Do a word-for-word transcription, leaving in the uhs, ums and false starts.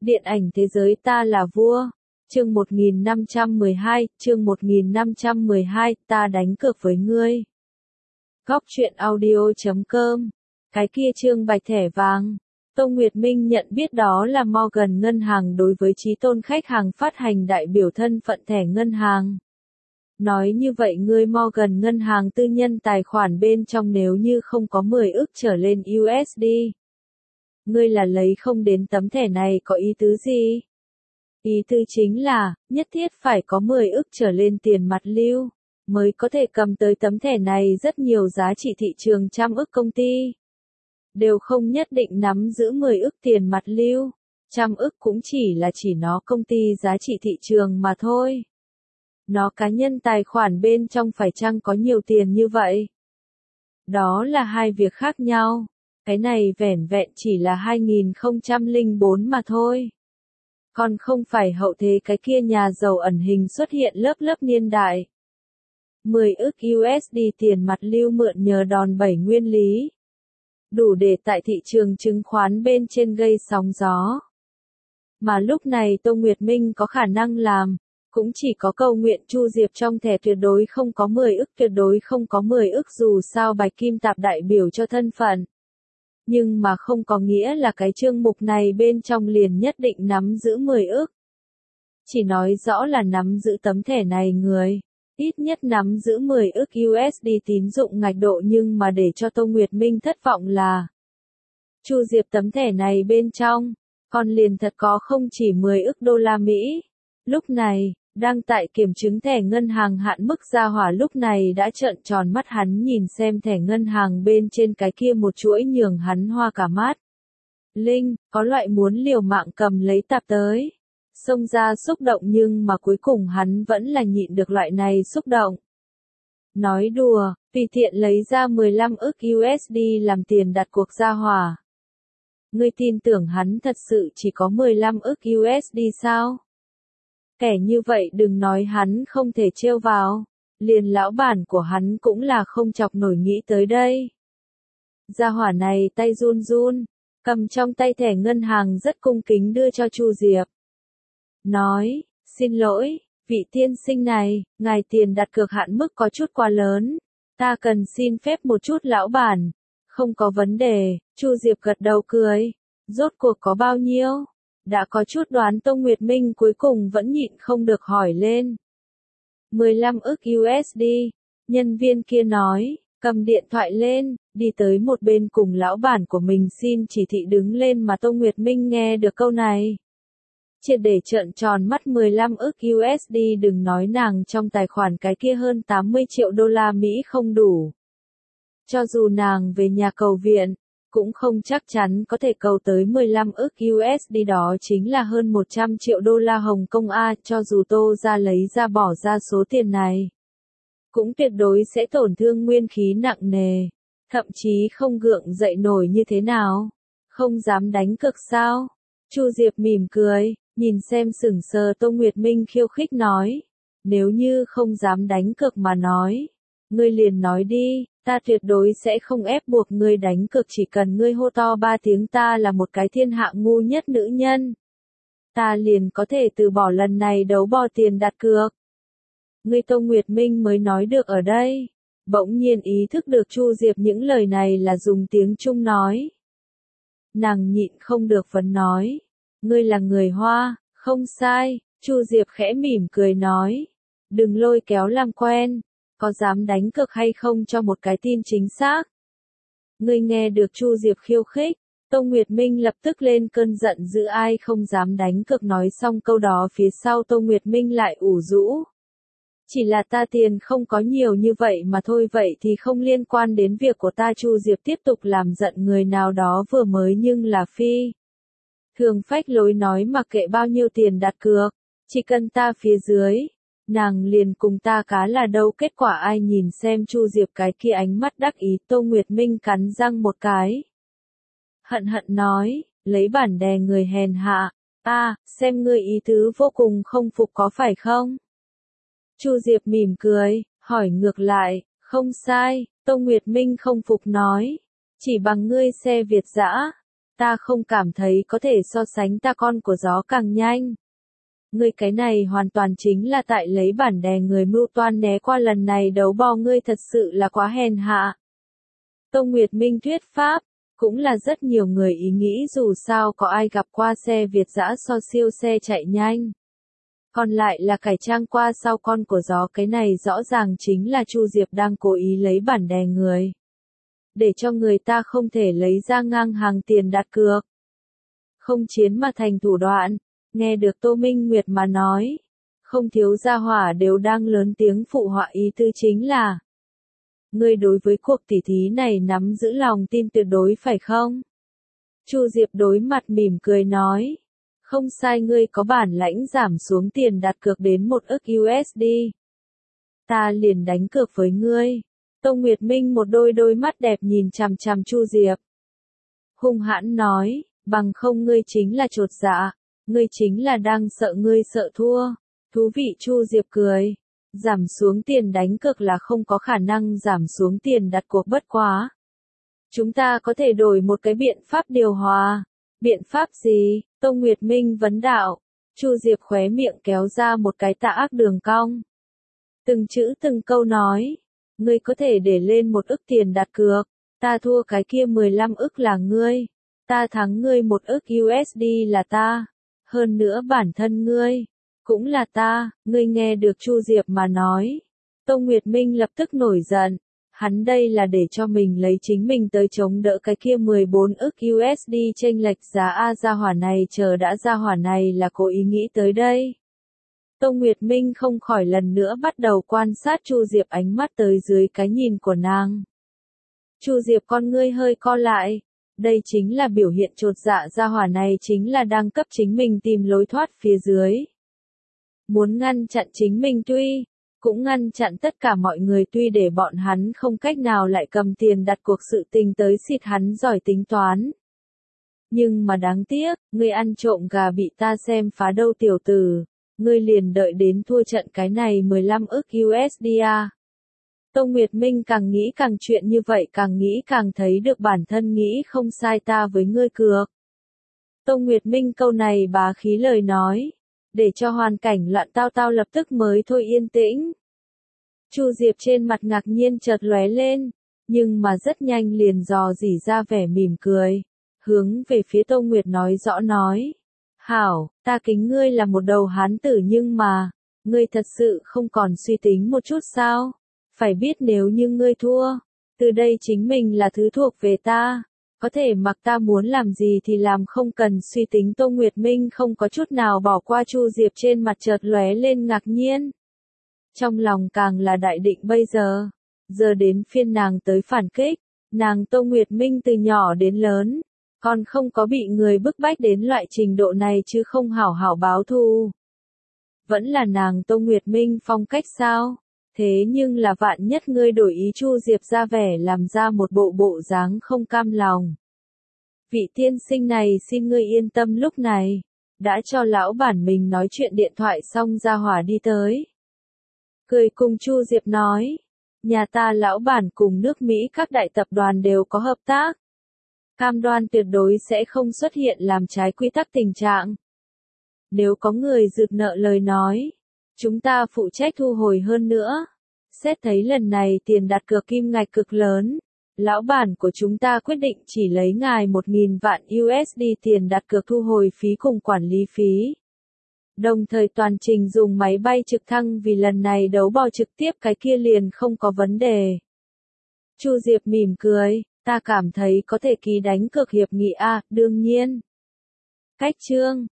Điện ảnh thế giới ta là vua. Chương một nghìn năm trăm mười hai, chương một nghìn năm trăm mười hai, ta đánh cược với ngươi. Góc truyện audio chấm com. Cái kia chương bạch thẻ vàng. Tô Nguyệt Minh nhận biết đó là Morgan ngân hàng đối với Chí Tôn khách hàng phát hành đại biểu thân phận thẻ ngân hàng. Nói như vậy ngươi Morgan ngân hàng tư nhân tài khoản bên trong nếu như không có mười ức trở lên u ét đê. Ngươi là lấy không đến tấm thẻ này có ý tứ gì? Ý tứ chính là, nhất thiết phải có mười ức trở lên tiền mặt lưu, mới có thể cầm tới tấm thẻ này. Rất nhiều giá trị thị trường trăm ức công ty đều không nhất định nắm giữ mười ức tiền mặt lưu, trăm ức cũng chỉ là chỉ nó công ty giá trị thị trường mà thôi. Nó cá nhân tài khoản bên trong phải chăng có nhiều tiền như vậy? Đó là hai việc khác nhau. Cái này vẻn vẹn chỉ là hai nghìn không trăm lẻ bốn mà thôi. Còn không phải hậu thế cái kia nhà giàu ẩn hình xuất hiện lớp lớp niên đại. mười ức u ét đê tiền mặt lưu mượn nhờ đòn bẩy nguyên lý. Đủ để tại thị trường chứng khoán bên trên gây sóng gió. Mà lúc này Tô Nguyệt Minh có khả năng làm, cũng chỉ có cầu nguyện Chu Diệp trong thẻ tuyệt đối không có mười ức, tuyệt đối không có mười ức dù sao Bạch Kim Tạp đại biểu cho thân phận. Nhưng mà không có nghĩa là cái chương mục này bên trong liền nhất định nắm giữ mười ức. Chỉ nói rõ là nắm giữ tấm thẻ này người, ít nhất nắm giữ mười ức u ét đê tín dụng ngạch độ, nhưng mà để cho Tô Nguyệt Minh thất vọng là Chu Diệp tấm thẻ này bên trong, còn liền thật có không chỉ mười ức đô la Mỹ. Lúc này, đang tại kiểm chứng thẻ ngân hàng hạn mức gia hỏa lúc này đã trợn tròn mắt, hắn nhìn xem thẻ ngân hàng bên trên cái kia một chuỗi nhường hắn hoa cả mắt. Linh, có loại muốn liều mạng cầm lấy tạp tới. Xông ra xúc động, nhưng mà cuối cùng hắn vẫn là nhịn được loại này xúc động. Nói đùa, tùy tiện lấy ra mười lăm ức u ét đê làm tiền đặt cuộc gia hỏa. Ngươi tin tưởng hắn thật sự chỉ có mười lăm ức u ét đê sao? Kẻ như vậy đừng nói hắn không thể trêu vào, liền lão bản của hắn cũng là không chọc nổi nghĩ tới đây. Gia hỏa này tay run run, cầm trong tay thẻ ngân hàng rất cung kính đưa cho Chu Diệp. Nói, xin lỗi, vị tiên sinh này, ngài tiền đặt cược hạn mức có chút quá lớn, ta cần xin phép một chút lão bản. Không có vấn đề, Chu Diệp gật đầu cười, rốt cuộc có bao nhiêu? Đã có chút đoán Tô Nguyệt Minh cuối cùng vẫn nhịn không được hỏi lên. mười lăm ức u ét đê, nhân viên kia nói, cầm điện thoại lên, đi tới một bên cùng lão bản của mình xin chỉ thị đứng lên, mà Tô Nguyệt Minh nghe được câu này. Triệt để trợn tròn mắt. Mười lăm ức u ét đê đừng nói nàng trong tài khoản cái kia hơn tám mươi triệu đô la Mỹ không đủ. Cho dù nàng về nhà cầu viện, cũng không chắc chắn có thể cầu tới mười lăm ức u ét đê, đó chính là hơn một trăm triệu đô la Hồng Kông A. Cho dù Tô ra lấy ra bỏ ra số tiền này, cũng tuyệt đối sẽ tổn thương nguyên khí nặng nề, thậm chí không gượng dậy nổi như thế nào. Không dám đánh cược sao? Chu Diệp mỉm cười, nhìn xem sững sờ Tô Nguyệt Minh khiêu khích nói, nếu như không dám đánh cược mà nói, ngươi liền nói đi. Ta tuyệt đối sẽ không ép buộc ngươi đánh cược, chỉ cần ngươi hô to ba tiếng ta là một cái thiên hạ ngu nhất nữ nhân, ta liền có thể từ bỏ lần này đấu bò tiền đặt cược. Ngươi Tô Nguyệt Minh mới nói được ở đây, bỗng nhiên ý thức được Chu Diệp những lời này là dùng tiếng Trung nói. Nàng nhịn không được vấn nói, ngươi là người Hoa, không sai. Chu Diệp khẽ mỉm cười nói, đừng lôi kéo làm quen. Có dám đánh cược hay không cho một cái tin chính xác? Ngươi nghe được Chu Diệp khiêu khích, Tô Nguyệt Minh lập tức lên cơn giận dữ, ai không dám đánh cược. Nói xong câu đó phía sau Tô Nguyệt Minh lại ủ rũ. Chỉ là ta tiền không có nhiều như vậy mà thôi, vậy thì không liên quan đến việc của ta. Chu Diệp tiếp tục làm giận người nào đó vừa mới nhưng là phi thường phách lối nói, mặc kệ bao nhiêu tiền đặt cược, chỉ cần ta phía dưới, nàng liền cùng ta cá là đâu. Kết quả ai nhìn xem Chu Diệp cái kia ánh mắt đắc ý, Tô Nguyệt Minh cắn răng một cái. Hận hận nói, lấy bản đè người hèn hạ, ta, xem ngươi ý tứ vô cùng không phục có phải không? Chu Diệp mỉm cười, hỏi ngược lại, không sai. Tô Nguyệt Minh không phục nói, chỉ bằng ngươi xe Việt dã, Ta không cảm thấy có thể so sánh ta con của gió càng nhanh. Ngươi cái này hoàn toàn chính là tại lấy bản đè người mưu toan né qua lần này đấu bò, ngươi thật sự là quá hèn hạ. Tông Nguyệt Minh thuyết pháp, cũng là rất nhiều người ý nghĩ dù sao có ai gặp qua xe Việt dã so siêu xe chạy nhanh. Còn lại là cải trang qua sau con của gió, cái này rõ ràng chính là Chu Diệp đang cố ý lấy bản đè người. Để cho người ta không thể lấy ra ngang hàng tiền đặt cược. Không chiến mà thành thủ đoạn, nghe được Tô Minh Nguyệt mà nói. Không thiếu gia hỏa đều đang lớn tiếng phụ họa, ý tư chính là. Ngươi đối với cuộc tỉ thí này nắm giữ lòng tin tuyệt đối phải không? Chu Diệp đối mặt mỉm cười nói. Không sai, ngươi có bản lãnh giảm xuống tiền đặt cược đến một ức u ét đê. Ta liền đánh cược với ngươi. Tông Nguyệt Minh một đôi đôi mắt đẹp nhìn chằm chằm Chu Diệp. Hung hãn nói, bằng không ngươi chính là chột dạ, ngươi chính là đang sợ ngươi sợ thua. Thú vị. Chu Diệp cười. Giảm xuống tiền đánh cược là không có khả năng giảm xuống tiền đặt cuộc, bất quá. Chúng ta có thể đổi một cái biện pháp điều hòa. Biện pháp gì? Tông Nguyệt Minh vấn đạo. Chu Diệp khóe miệng kéo ra một cái tà ác đường cong. Từng chữ từng câu nói. Ngươi có thể để lên một ức tiền đặt cược. Ta thua cái kia mười lăm ức là ngươi. Ta thắng ngươi một ức u ét đê là ta. Hơn nữa bản thân ngươi. Cũng là ta. Ngươi nghe được Chu Diệp mà nói. Tông Nguyệt Minh lập tức nổi giận. Hắn đây là để cho mình lấy chính mình tới chống đỡ cái kia mười bốn ức u ét đê chênh lệch giá. A, gia hỏa này chờ đã, gia hỏa này là cố ý nghĩ tới đây. Tông Nguyệt Minh không khỏi lần nữa bắt đầu quan sát Chu Diệp, ánh mắt tới dưới cái nhìn của nàng. Chu Diệp con ngươi hơi co lại. Đây chính là biểu hiện chột dạ, gia hỏa này chính là đang cấp chính mình tìm lối thoát phía dưới. Muốn ngăn chặn chính mình tuy, cũng ngăn chặn tất cả mọi người, tuy để bọn hắn không cách nào lại cầm tiền đặt cuộc sự tình tới xịt hắn giỏi tính toán. Nhưng mà đáng tiếc, ngươi ăn trộm gà bị ta xem phá đâu tiểu tử, ngươi liền đợi đến thua trận cái này mười lăm ức u ét đê à. Tông Nguyệt Minh càng nghĩ càng chuyện như vậy, càng nghĩ càng thấy được bản thân nghĩ không sai, ta với ngươi cược. Tông Nguyệt Minh câu này bá khí lời nói, để cho hoàn cảnh loạn tao tao lập tức mới thôi yên tĩnh. Chu Diệp trên mặt ngạc nhiên chợt lóe lên, nhưng mà rất nhanh liền dò dỉ ra vẻ mỉm cười, hướng về phía Tông Nguyệt nói rõ nói. Hảo, ta kính ngươi là một đầu hán tử, nhưng mà, ngươi thật sự không còn suy tính một chút sao? Phải biết nếu như ngươi thua, từ đây chính mình là thứ thuộc về ta. Có thể mặc ta muốn làm gì thì làm, không cần suy tính. Tô Nguyệt Minh không có chút nào bỏ qua. Chu Diệp trên mặt chợt lóe lên ngạc nhiên. Trong lòng càng là đại định bây giờ. Giờ đến phiên nàng tới phản kích. Nàng Tô Nguyệt Minh từ nhỏ đến lớn. Còn không có bị người bức bách đến loại trình độ này chứ không hảo hảo báo thù. Vẫn là nàng Tô Nguyệt Minh phong cách sao? Thế nhưng là vạn nhất ngươi đổi ý. Chu Diệp ra vẻ làm ra một bộ bộ dáng không cam lòng. Vị tiên sinh này xin ngươi yên tâm, lúc này, đã cho lão bản mình nói chuyện điện thoại xong ra hỏa đi tới. Cười cùng Chu Diệp nói, nhà ta lão bản cùng nước Mỹ các đại tập đoàn đều có hợp tác. Cam đoan tuyệt đối sẽ không xuất hiện làm trái quy tắc tình trạng. Nếu có người rực nợ lời nói, chúng ta phụ trách thu hồi, hơn nữa. Xét thấy lần này tiền đặt cược kim ngạch cực lớn, lão bản của chúng ta quyết định chỉ lấy ngài một nghìn vạn u ét đê tiền đặt cược thu hồi phí cùng quản lý phí. Đồng thời toàn trình dùng máy bay trực thăng, vì lần này đấu bò trực tiếp cái kia liền không có vấn đề. Chu Diệp mỉm cười, ta cảm thấy có thể ký đánh cược hiệp nghị a, đương nhiên. Cách chương